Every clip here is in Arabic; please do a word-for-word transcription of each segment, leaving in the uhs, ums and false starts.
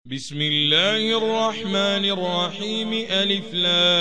بسم الله الرحمن الرحيم. ألف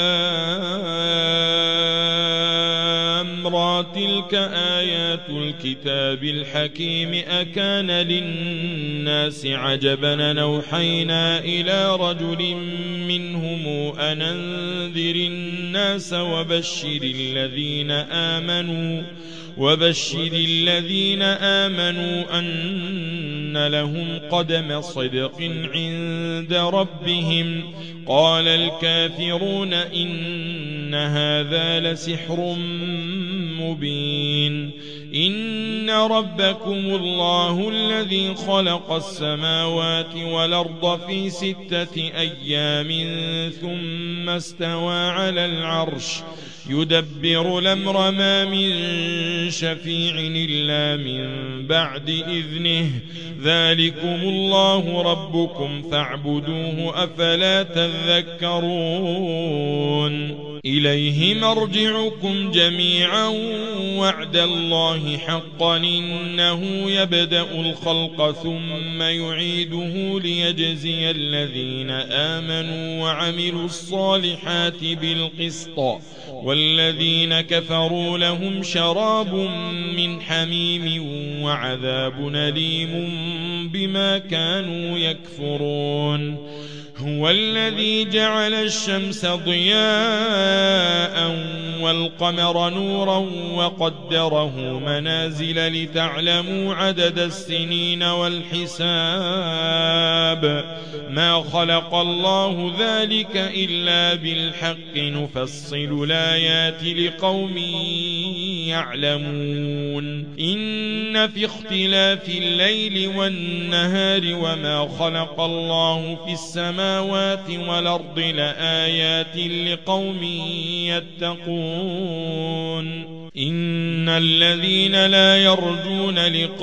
لام را تلك آيات الكتاب الحكيم أكان للناس عجبا أوحينا إلى رجل منهم أن أنذر الناس وبشر الذين آمنوا وبشر الذين آمنوا أن لهم قدم صدق عند ربهم. قال الكافرون إن هذا لسحر مبين. إن ربكم الله الذي خلق السماوات والأرض في ستة أيام ثم استوى على العرش يدبر الأمر ما من شفيع إلا من بعد إذنه ذلكم الله ربكم فاعبدوه أفلا تذكرون. إليه مرجعكم جميعا وعد الله حقا إنه يبدأ الخلق ثم يعيده ليجزي الذين آمنوا وعملوا الصالحات بالقسط والذين كفروا لهم شراب من حميم وعذاب أليم بما كانوا يكفرون. هو الذي جعل الشمس ضياء والقمر نورا وقدره منازل لتعلموا عدد السنين والحساب ما خلق الله ذلك إلا بالحق نفصل الآيات لقوم يعلمون. إن في اختلاف الليل والنهار وما خلق الله في السماوات والأرض لآيات لقوم يتقون. إن الذين لا يرجون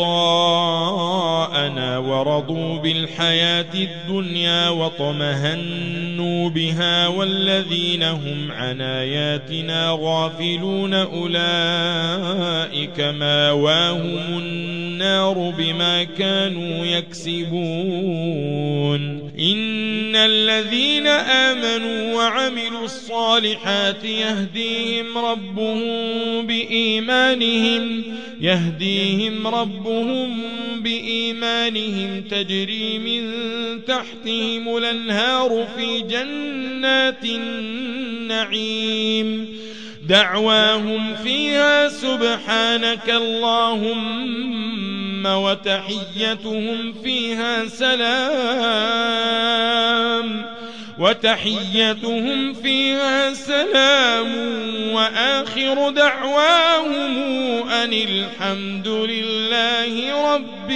لقاءنا ورضوا بالحياة الدنيا وطمهنوا بها والذين هم عن آياتنا غافلون أولئك مأواهم النار بما كانوا يكسبون. إن الذين آمنوا وعملوا الصالحات يهديهم ربهم بإيمانهم يهديهم ربهم بإيمانهم تجري من تحتهم الأنهار في جنات النعيم دعواهم فيها سبحانك اللهم وتحيتهم فيها سلام وتحيتهم فيها سلام وآخر دعواهم أن الحمد لله رب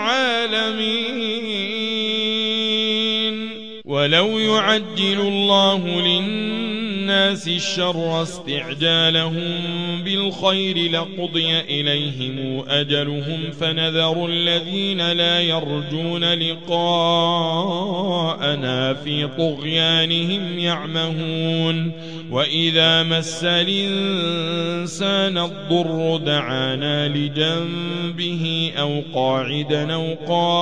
العالمين. ولو يعجل الله للناس الشر استعجالهم بالخير لقضي إليهم أجلهم فنذر الذين لا يرجون لقاءنا في طغيانهم يعمهون. وإذا مس الإنسان الضر دعانا لجنبه أو قاعدا أو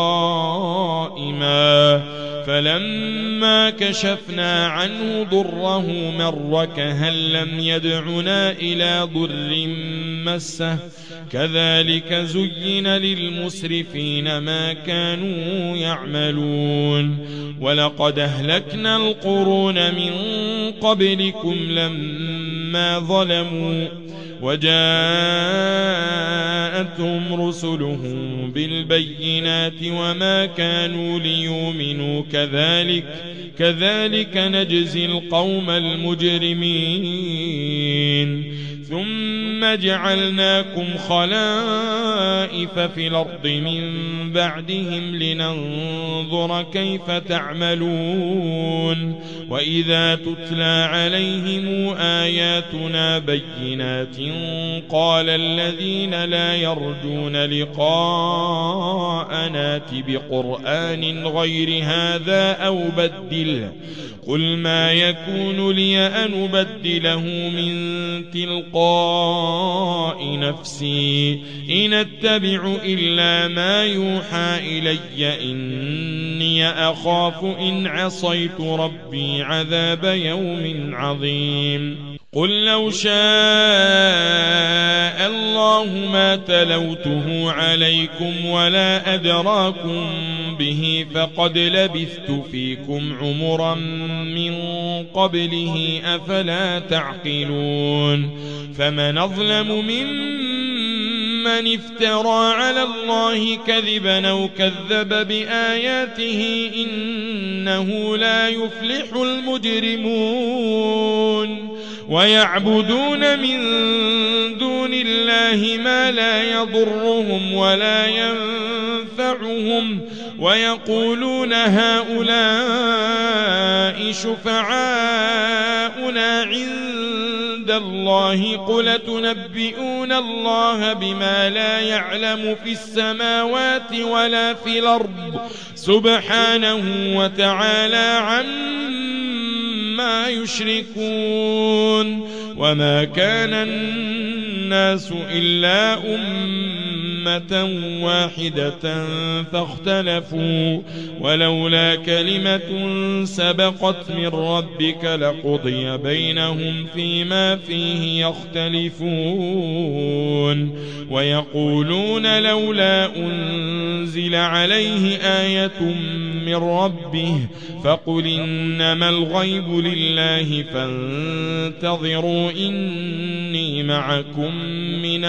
قائما فلما كشفنا عنه ضره مر كهن لم يدعنا إلى ضر مسه كذلك زين للمسرفين ما كانوا يعملون. ولقد أهلكنا القرون من قبلكم لما ظلموا وجاءتهم رسلهم بالبينات وما كانوا ليؤمنوا كذلك كذلك نجزي القوم المجرمين. ثم جعلناكم خلائف في الأرض من بعدهم لننظر كيف تعملون. وإذا تتلى عليهم آياتنا بينات قال الذين لا يرجون لقاءنا ائت بقرآن غير هذا أو بدله قل ما يكون لي أن أبدله من تلقاء نفسي إن أتبع إلا ما يوحى إلي إني أخاف إن عصيت ربي عذاب يوم عظيم قل لو شاء الله ما تلوته عليكم ولا أدراكم به فقد لبثت فيكم عمرا من قبله أفلا تعقلون فمن أظلم ممن افترى على الله كذبا أو كذب بآياته إنه لا يفلح المجرمون ويعبدون من دون الله ما لا يضرهم ولا ينفعهم ويقولون هؤلاء شفعاؤنا عند الله قل تنبئون الله بما لا يعلم في السماوات ولا في الأرض سبحانه وتعالى عما يشركون وما كان الناس إلا أمة واحدة فاختلفوا ولولا كلمة سبقت من ربك لقضي بينهم فيما فيه يختلفون ويقولون لولا أنزل عليه آية من ربه فقل إنما الغيب لله فانتظروا إني معكم من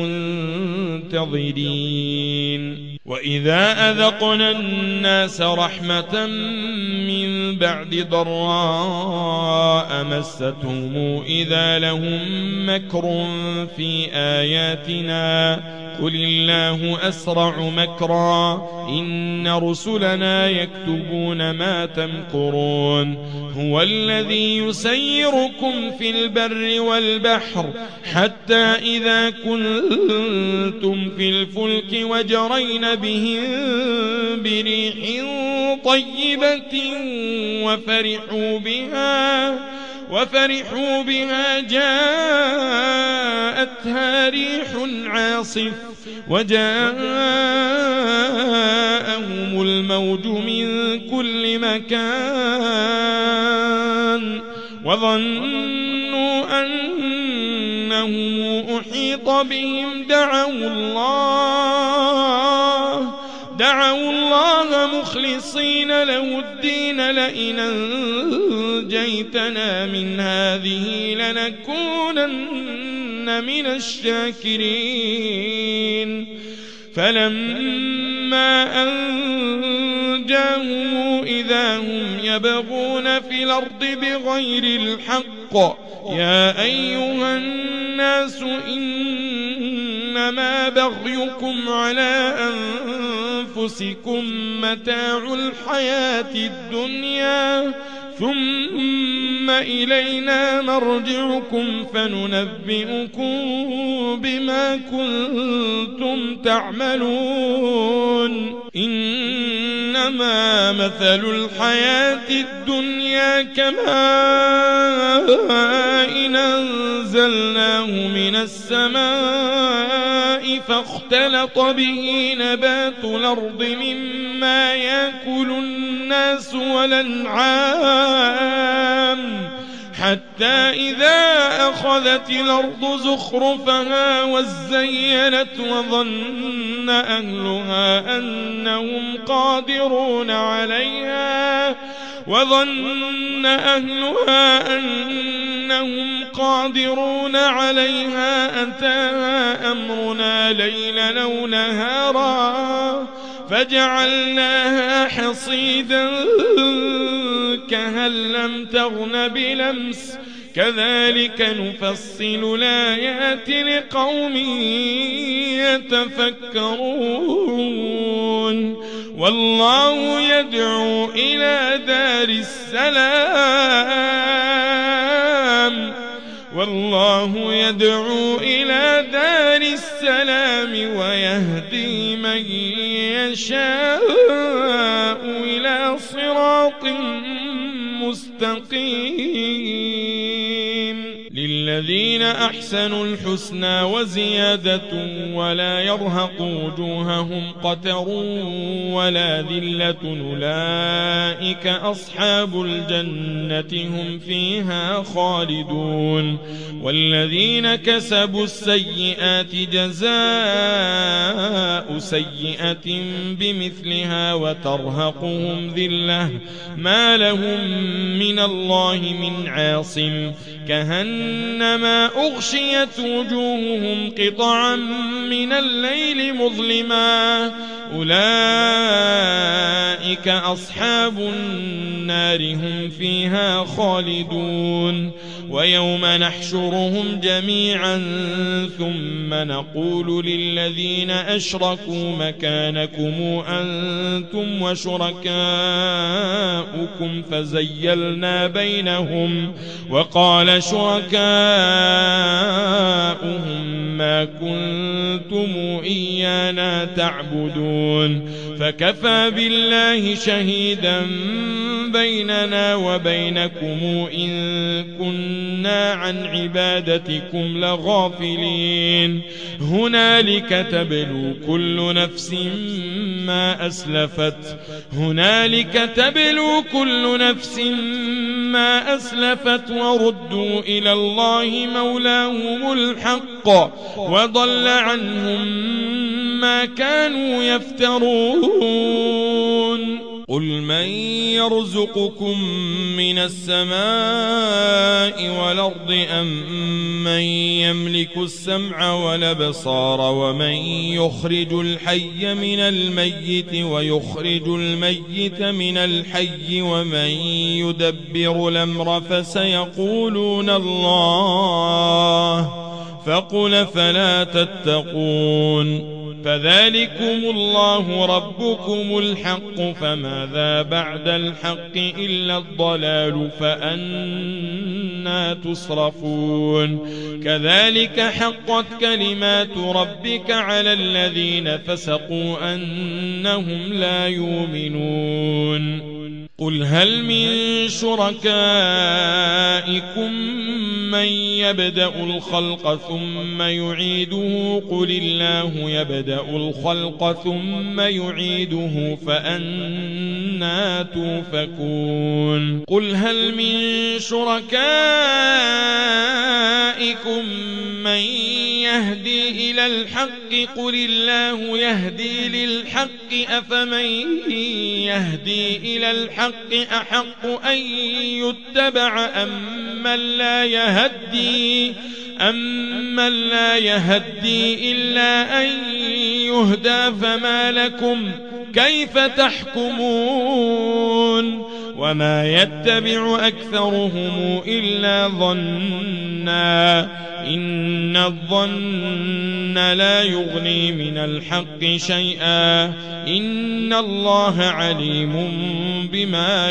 المنتظرين وإذا أذقنا الناس رحمة من بعد ضراء مستهم إذا لهم مكر في آياتنا قل الله أسرع مكرا إن رسلنا يكتبون ما تمكرون هو الذي يسيركم في البر والبحر حتى إذا كنتم في الفلك وجرين بهم بريح طيبة وفرحوا بها وفرحوا بها جاءتها ريح عاصف وجاءهم الموج من كل مكان وظنوا أنهم أحيط بهم دعوا الله دعوا الله مخلصين له الدين لئن أنجيتنا من هذه لنكونن من الشاكرين فلما أنجاهم إذا هم يبغون في الأرض بغير الحق يا أيها الناس إنما بغيكم على أنفسكم متاع الحياة الدنيا ثم إلينا مرجعكم فننبئكم بما كنتم تعملون إنما مثل الحياة الدنيا كماء أنزلناه من السماء فاختلط به نبات الأرض مما يأكل الناس والأنعام حتى إذا أخذت الأرض زخرفها وزينت وظن أهلها أنهم قادرون عليها وظن أهلها أنهم قادرون عليها أتاها أمرنا ليلا أو نهارا فجعلناها حصيدا كهن لم تغن بلمس كذلك نفصل الآيات لقوم يتفكرون والله يدعو إلى دار السلام والله يدعو إلى دار السلام ويهدي من يشاء إلى صراط مستقيم للذين أحسنوا الحسنى وزيادة ولا يرهق وجوههم قتر ولا ذلة أولئك أصحاب الجنة هم فيها خالدون والذين كسبوا السيئات جزاء سيئة بمثلها وترهقهم ذلة ما لهم من الله من عاصم كأنما أغشيت وجوههم قطعا من الليل مظلما أولئك أصحاب النار هم فيها خالدون ويوم نحشرهم جميعا ثم نقول للذين أشركوا مكانكم أنتم وشركاؤكم فزيلنا بينهم وقال شركاؤهم ما كنتم إيانا تعبدون فكفى بالله شهيدا بيننا وبينكم إن كنا عن عبادتكم لغافلين هنالك تبلو كل نفس ما أسلفت هنالك تبلو كل نفس ما أسلفت وردوا إلى الله مولاهم الحق وضل عنهم ما كانوا يفترون قل من يرزقكم من السماء والأرض أم من يملك السمع والأبصار ومن يخرج الحي من الميت ويخرج الميت من الحي ومن يدبر الأمر فسيقولون الله فقل فلا تتقون فذلكم الله ربكم الحق فماذا بعد الحق إلا الضلال فأنى تصرفون كذلك حقت كلمات ربك على الذين فسقوا أنهم لا يؤمنون قل هل من شركائكم من يبدأ الخلق ثم يعيده قل الله يبدأ الخلق ثم يعيده فأنى توفكون قل هل من شركائكم من يهدي إلى الحق قل الله يهدي للحق أفمن يهدي إلى الحق أحق أن يتبع أم من لا يهدي أمن لا يهدي إلا أن يهدى فما لكم كيف تحكمون وما يتبع أكثرهم إلا ظنا إن الظن لا يغني من الحق شيئا إن الله عليم بما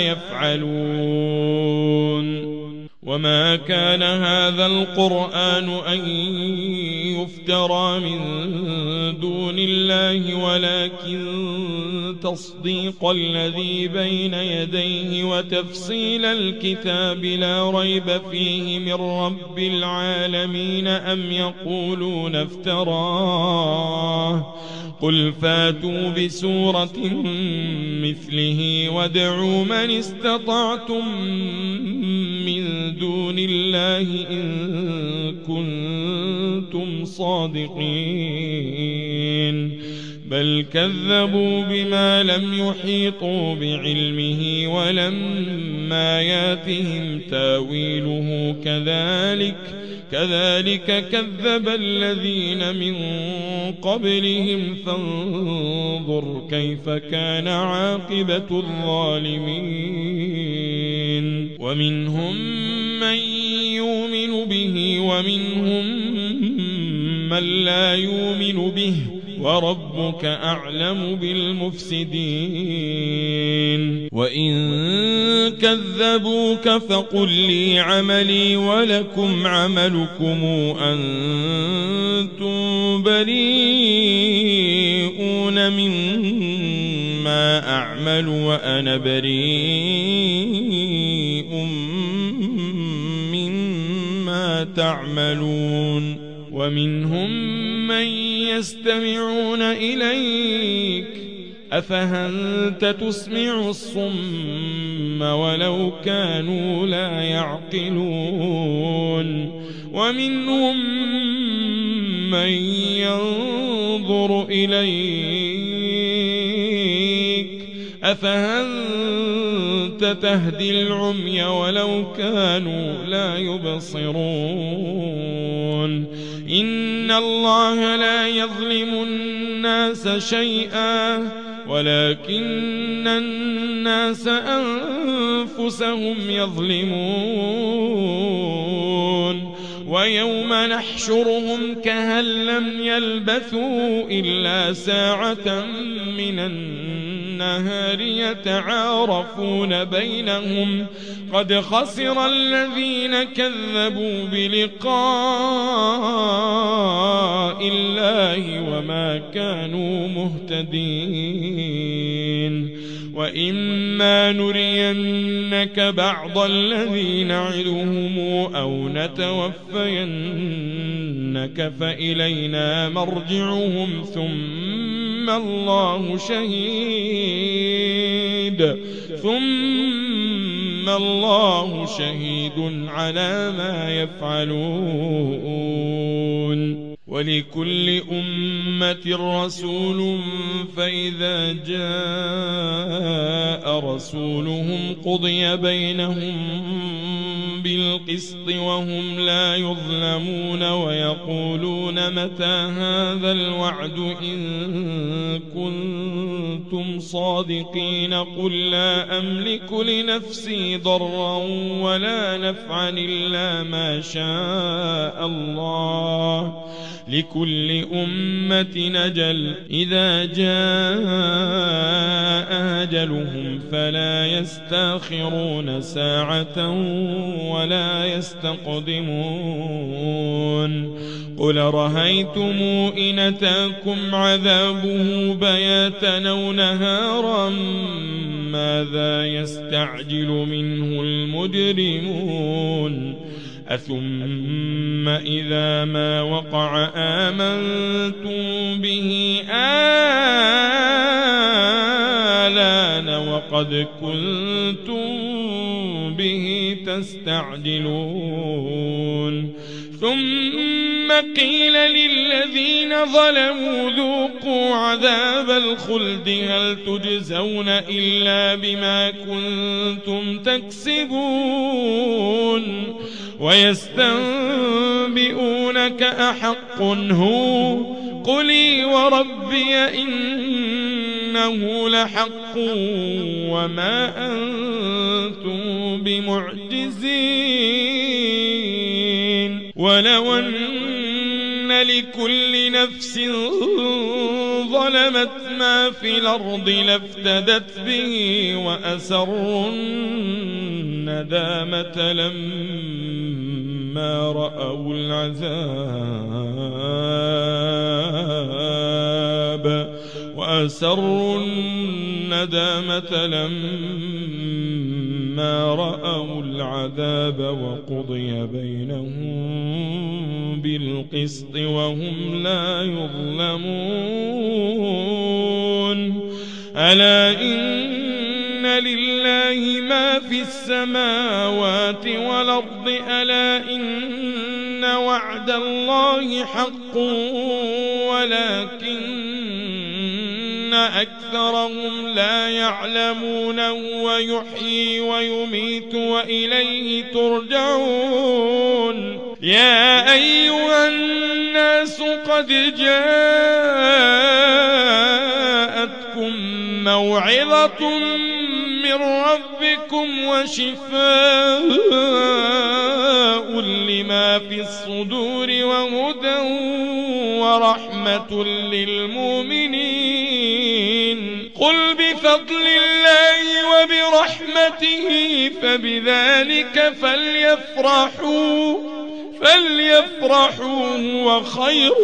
يفعلون وما كان هذا القرآن أن يفترى من دون الله ولكن تصديق الذي بين يديه وتفصيل الكتاب لا ريب فيه من رب العالمين أم يقولون افتراه قل فاتوا بسورة مثله وادعوا من استطعتم من دون الله إن كنتم صادقين بل كذبوا بما لم يحيطوا بعلمه ولما ياتهم تاويله كذلك كذلك كذب الذين من قبلهم فانظر كيف كان عاقبة الظالمين ومنهم من يؤمن به ومنهم من لا يؤمن به وربك أعلم بالمفسدين وإن كذبوك فقل لي عملي ولكم عملكم أنتم بريئون مما أعمل وأنا بريء تعملون ومنهم من يستمعون إليك أفأنت تسمع الصم ولو كانوا لا يعقلون ومنهم من ينظر إليك أفأنت تهدي العمي ولو كانوا لا يبصرون إن الله لا يظلم الناس شيئا ولكن الناس أنفسهم يظلمون ويوم نحشرهم كأن لم يلبثوا إلا ساعة من النهار يتعارفون بينهم قد خسر الذين كذبوا بلقاء الله وما كانوا مهتدين وإما نرينك بعض الذي نعدهم أو نتوفينك فإلينا مرجعهم ثم الله شهيد ثم الله شهيد على ما يفعلون ولكل أمة رسول فإذا جاء رسولهم قضي بينهم بالقسط وهم لا يظلمون ويقولون متى هذا الوعد إن كنتم صادقين قل لا أملك لنفسي ضرا ولا نفعا إلا ما شاء الله لكل أمة أجل إذا جاء أجلهم فلا يستأخرون ساعة ولا يستقدمون قل رأيتم إن أتاكم عذابه بياتا أو نهارا ماذا يستعجل منه المجرمون أثم إذا ما وقع آمنتم به آلان وقد كنتم به تستعجلون ثم قيل للذين ظلموا ذوقوا عذاب الخلد هل تجزون إلا بما كنتم تكسبون ويستنبئونك أحق هو قلي وربي إنه لحق وما أنتم بمعجزين ولو أن لكل نفس ظلمت ما في الأرض لافتدت به وأسروا الندامة لما رأوا العذاب وأسروا الندامة لما رأوا العذاب وقضي بينهم بالقسط وهم لا يظلمون ألا إن لله ما في السماوات والأرض ألا إن وعد الله حق ولكن أكثرهم لا يعلمون ويحيي ويميت وإليه ترجعون يا أيها الناس قد جاءتكم موعظة من ربكم وشفاء لما في الصدور وهدى ورحمة للمؤمنين قل بفضل الله وبرحمته فبذلك فليفرحوا فليفرحوا هو خير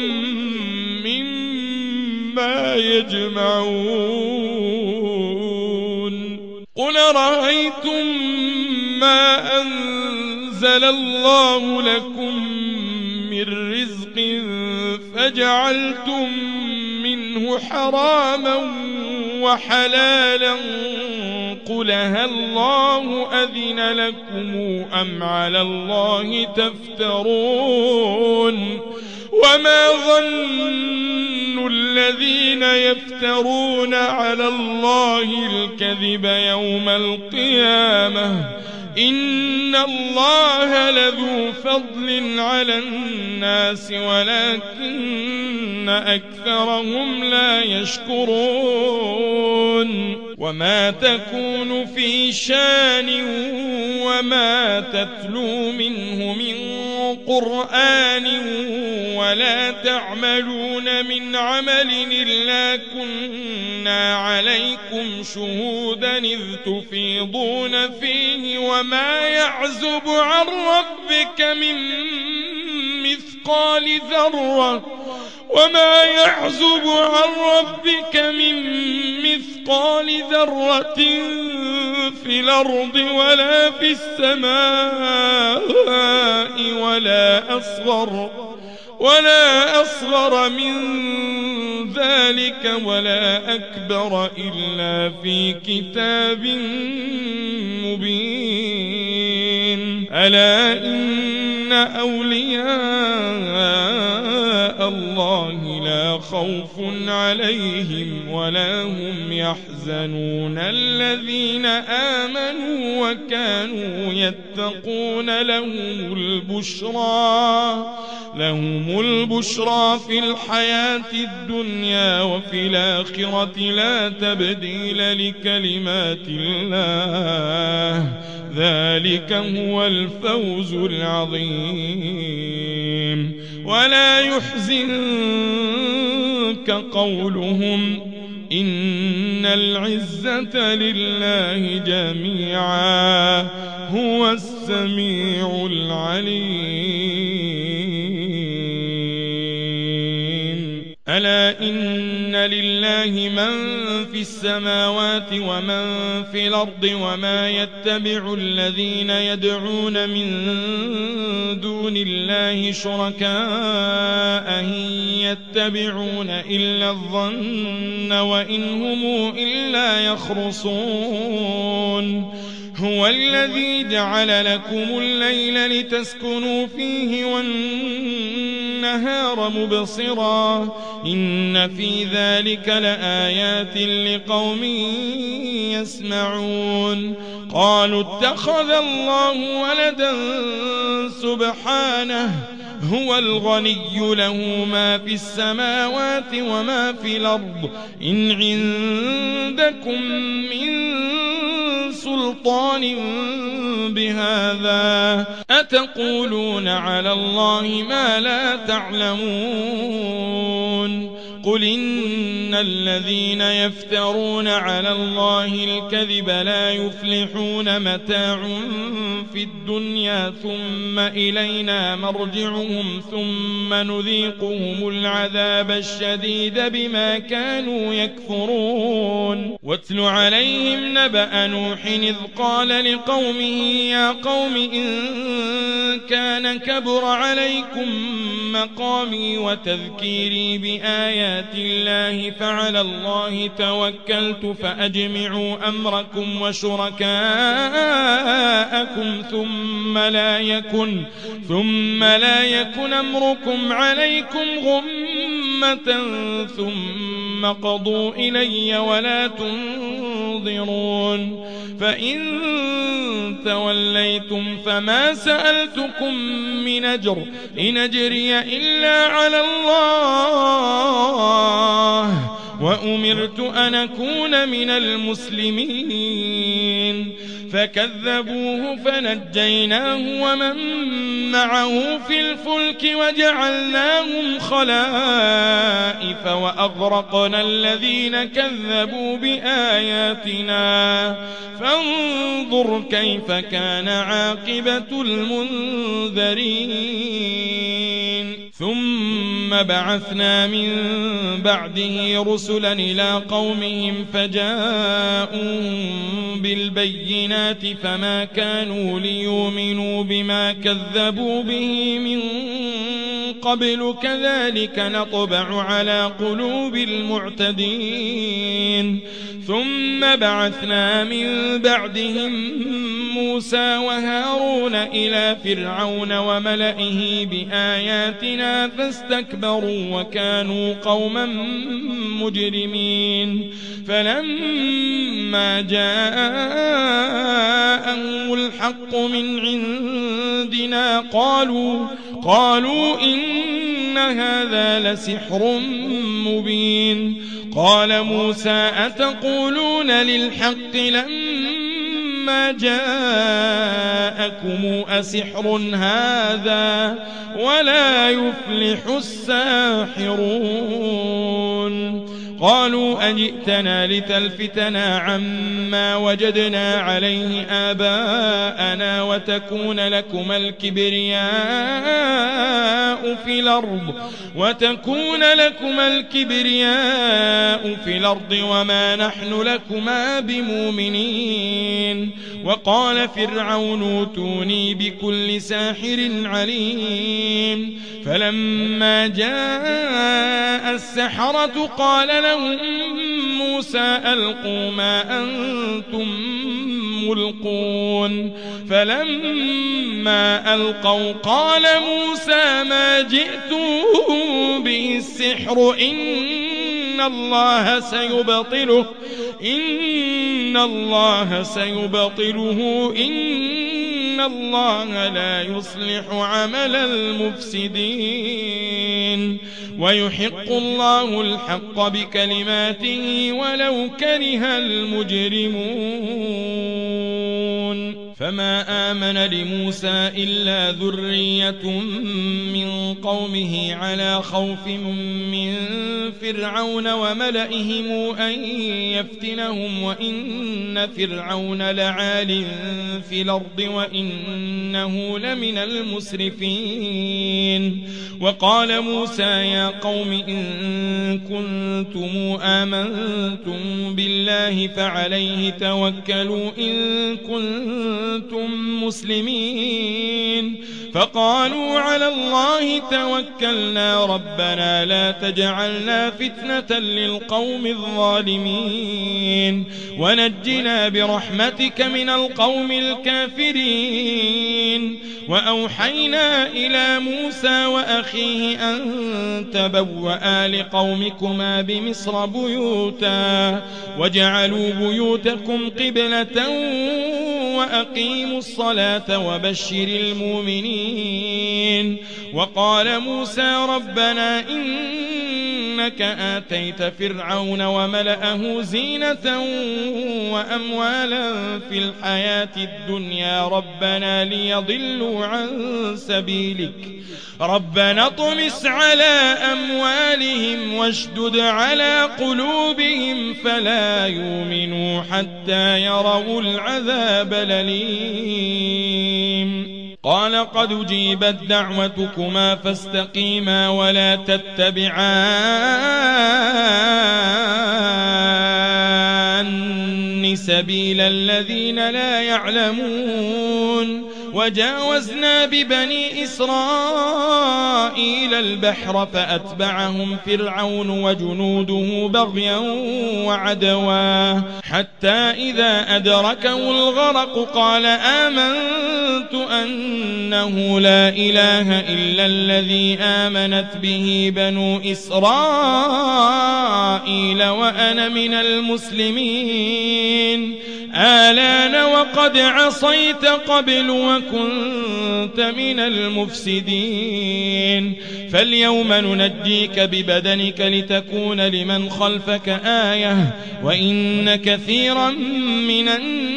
مما يجمعون قل رأيتم ما أنزل أنزل الله لكم من رزق فجعلتم منه حراما وحلالا قل هل الله أذن لكم أم على الله تفترون وما ظن الذين يفترون على الله الكذب يوم القيامة إن الله لذو فضل على الناس ولكن أكثرهم لا يشكرون وما تكون في شان وما تتلو منه من قرآن ولا تعملون من عمل إلا كنا عليكم شهودا إذ تفيضون فيه وما يعزب عن ربك من مثقال ذرة وما يعزب عن ربك من مثقال ذرة في الأرض ولا في السماء ولا أصغر ولا أصغر من ذلك ولا أكبر إلا في كتاب مبين ألا إن أولياء الله لا خوف عليهم ولا هم يحزنون الذين آمنوا وكانوا يتقون لهم البشرى لهم البشرى في الحياة الدنيا وفي الآخرة لا تبديل لكلمات الله ذلك هو الفوز العظيم ولا يحزنك قولهم إن العزة لله جميعا هو السميع العليم ألا إن لله من في السماوات ومن في الأرض وما يتبع الذين يدعون من دون الله شركاء إن يتبعون إلا الظن وإن هم إلا يخرصون هو الذي جعل لكم الليل لتسكنوا فيه والنهار مبصرا إن في ذلك لآيات لقوم يسمعون قالوا اتخذ الله ولدا سبحانه هو الغني له ما في السماوات وما في الأرض إن عندكم من سلطان بهذا أتقولون على الله ما لا تعلمون قل إن الذين يفترون على الله الكذب لا يفلحون متاع في الدنيا ثم إلينا مرجعهم ثم نذيقهم العذاب الشديد بما كانوا يكفرون واتل عليهم نبأ نوح إذ قال لقومه يا قوم إن كان كبر عليكم مقامي وتذكيري بآيات الله فعلى الله توكلت فأجمعوا أمركم وشركاءكم ثم لا يكن ثم لا يكن أمركم عليكم غمة ثم قضوا إلي ولا تنظرون فإن توليتم فما سألتكم من أجر إن أجري إلا على الله وأمرت أن أكون من المسلمين فكذبوه فنجيناه ومن معه في الفلك وجعلناهم خلائف وأغرقنا الذين كذبوا بآياتنا فانظر كيف كان عاقبة المنذرين ثم بعثنا من بعده رسلا إلى قومهم فجاءوا بالبينات فما كانوا ليؤمنوا بما كذبوا به من قبل كذلك نطبع على قلوب المعتدين ثم بعثنا من بعدهم موسى وهارون إلى فرعون وملئه بآياتنا فاستكبروا وكانوا قوما مجرمين فلما جاءهم الحق من عندنا قالوا قالوا إن هذا لسحر مبين قال موسى أتقولون للحق لما جاءكم أسحر هذا ولا يفلح الساحرون قالوا أجئتنا لتلفتنا عما وجدنا عليه آباءنا وتكون لكما الكبرياء في الأرض وتكون لكما الكبرياء في الأرض وما نحن لكما بمؤمنين وقال فرعون اوتوني بكل ساحر عليم فلما جاء السحرة قال لهم موسى ألقوا ما أنتم ملقون فلما ألقوا قال موسى ما جئتم به السحر إن الله سيبطله إن الله سيبطله إن الله لا يصلح عمل المفسدين ويحق الله الحق بكلماته ولو كره المجرمون فما آمن لموسى إلا ذرية من قومه على خوف من فرعون وملئهم أن يفتنهم وإن فرعون لعال في الأرض وإنه لمن المسرفين وقال موسى يا قوم إن كنتم آمنتم بالله فعليه توكلوا إن كنتم مسلمين فقالوا على الله توكلنا ربنا لا تجعلنا فتنة للقوم الظالمين ونجنا برحمتك من القوم الكافرين وأوحينا إلى موسى وأخيه أن تبوأ لقومكما بمصر بيوتا وجعلوا بيوتكم قبلة وأقيموا الصلاة وبشر المؤمنين وقال موسى ربنا إنك آتيت فرعون وملأه زينة وأموالا في الحياة الدنيا ربنا ليضلوا عن سبيلك ربنا اطمس على أموالهم واشدد على قلوبهم فلا يؤمنوا حتى يروا العذاب الأليم قال قد أجيبت دعوتكما فاستقيما ولا تتبعان سبيل الذين لا يعلمون وجاوزنا ببني إسرائيل البحر فأتبعهم فرعون وجنوده بغيا وعدوا حتى إذا أدركه الغرق قال آمنت أنه لا إله إلا الذي آمنت به بنو إسرائيل وأنا من المسلمين آلان وقد عصيت قبل وكنت من المفسدين فاليوم ننجيك ببدنك لتكون لمن خلفك آية وإن كثيرا من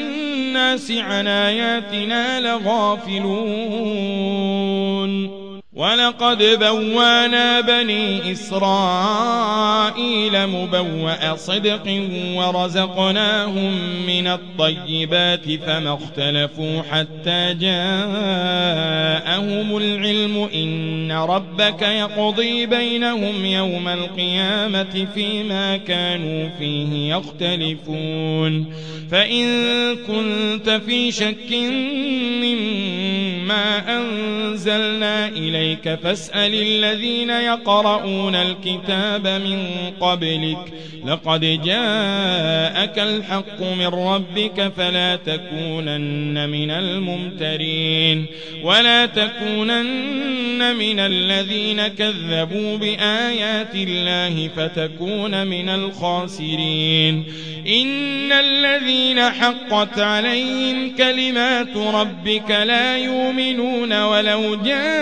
الناس عن آياتنا لغافلون ولقد بوانا بني إسرائيل مبوأ صدق ورزقناهم من الطيبات فما اختلفوا حتى جاءهم العلم إن ربك يقضي بينهم يوم القيامة فيما كانوا فيه يختلفون فإن كنت في شك مما أنزلنا إليك فاسأل الذين يقرؤون الكتاب من قبلك لقد جاءك الحق من ربك فلا تكونن من الممترين ولا تكونن من الذين كذبوا بآيات الله فتكون من الخاسرين إن الذين حقت عليهم كلمات ربك لا يؤمنون ولو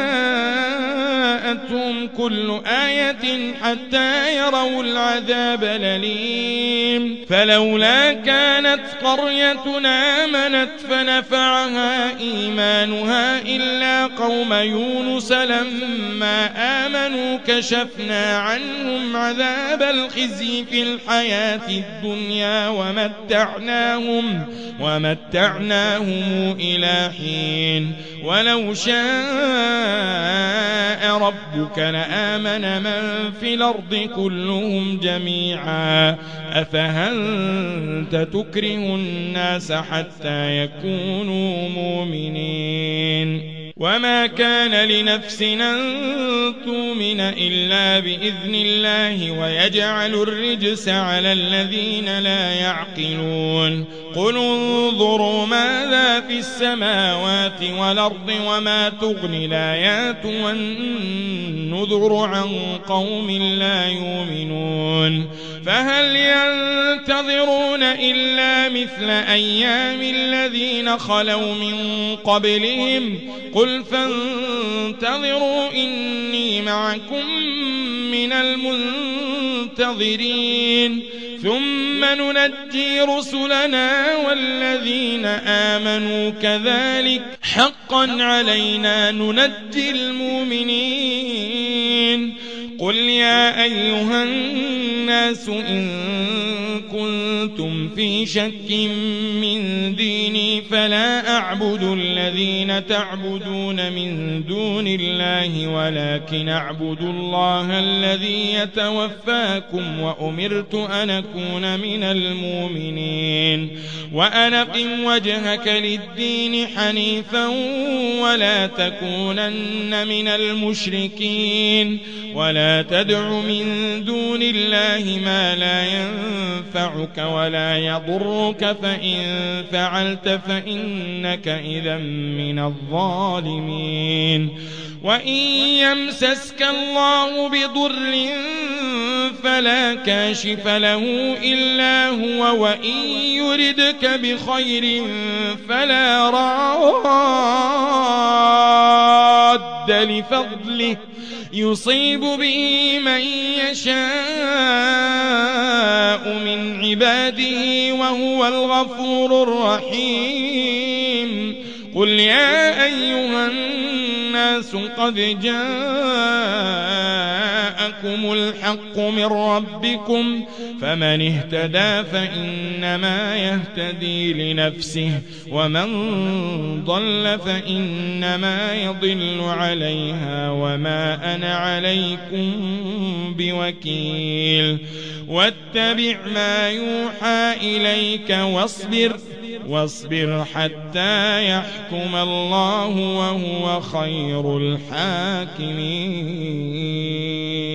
جاءتهم كل آية حتى يروا العذاب الأليم فلولا كانت قرية آمنت فنفعها إيمانها إلا قوم يونس لما آمنوا كشفنا عنهم عذاب الخزي في الحياة الدنيا ومتعناهم ومتعناهم إلى حين ولو شاء ربك لآمن من في الأرض كلهم جميعا أفأنت تكره الناس حتى يكونوا مؤمنين وما كان لنفس أن تؤمن إلا بإذن الله ويجعل الرجس على الذين لا يعقلون قل انظروا ماذا في السماوات والأرض وما تغني الآيات والنذر عن قوم لا يؤمنون فهل ينتظرون إلا مثل أيام الذين خلوا من قبلهم قل فانتظروا إني معكم من المنتظرين ثم ننجي رسلنا والذين آمنوا كذلك حقا علينا ننجي المؤمنين قل يا أيها الناس إن كنتم في شك من ديني فلا أعبد الذين تعبدون من دون الله ولكن أعبد الله الذي يتوفاكم وأمرت أن أكون من المؤمنين وأن أقم وجهك للدين حنيفا ولا تكونن من المشركين ولا تدع من دون الله ما لا ينفعك ولا يضرك فإن فعلت فإنك إذا من الظالمين وإن يمسسك الله بضر فلا كاشف له إلا هو وإن يردك بخير فلا راد لفضله يصيب به من يشاء من عباده وهو الغفور الرحيم قل يا أيها الناس قد جاءكم الحق من ربكم فمن اهتدى فإنما يهتدي لنفسه ومن ضل فإنما يضل عليها وما أنا عليكم بوكيل واتبع ما يوحى إليك واصبر واصبر حتى يحكم الله وهو خير الحاكمين.